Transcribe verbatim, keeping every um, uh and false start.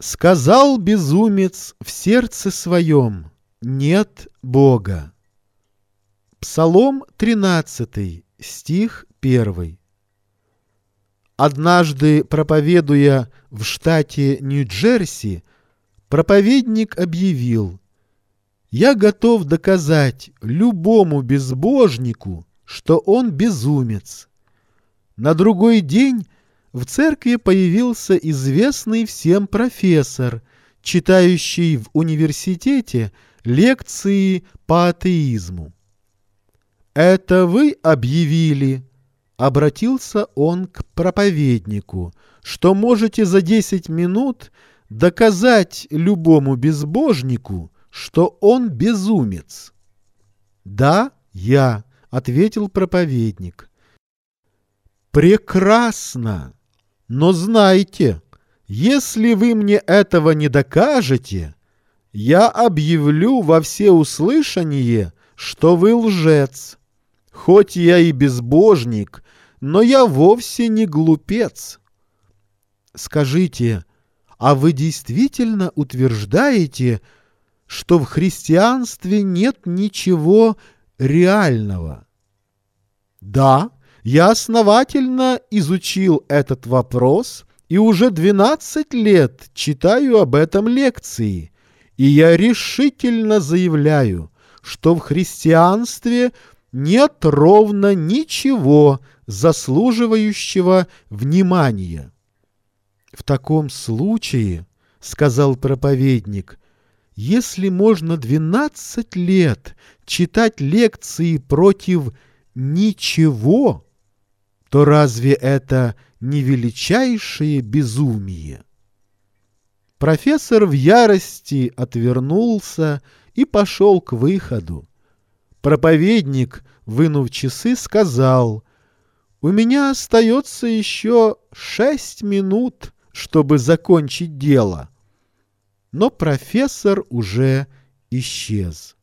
Сказал безумец в сердце своем: нет Бога. Псалом тринадцатый, стих первый. Однажды, проповедуя в штате Нью-Джерси, проповедник объявил: «Я готов доказать любому безбожнику, что он безумец». На другой день в церкви появился известный всем профессор, читающий в университете лекции по атеизму. «Это вы объявили, — обратился он к проповеднику, — что можете за десять минут доказать любому безбожнику, что он безумец?» «Да, я, — ответил проповедник». «Прекрасно! Но знайте, если вы мне этого не докажете, я объявлю во всеуслышание, что вы лжец. Хоть я и безбожник, но я вовсе не глупец». Скажите, а вы действительно утверждаете, что в христианстве нет ничего реального? Да, я основательно изучил этот вопрос и уже двенадцать лет читаю об этом лекции, и я решительно заявляю, что в христианстве нет ровно ничего заслуживающего внимания. «В таком случае, — сказал проповедник, — если можно двенадцать лет читать лекции против ничего, то разве это не величайшее безумие?» Профессор в ярости отвернулся и пошел к выходу. Проповедник, вынув часы, сказал: «У меня остается еще шесть минут, чтобы закончить дело». Но профессор уже исчез.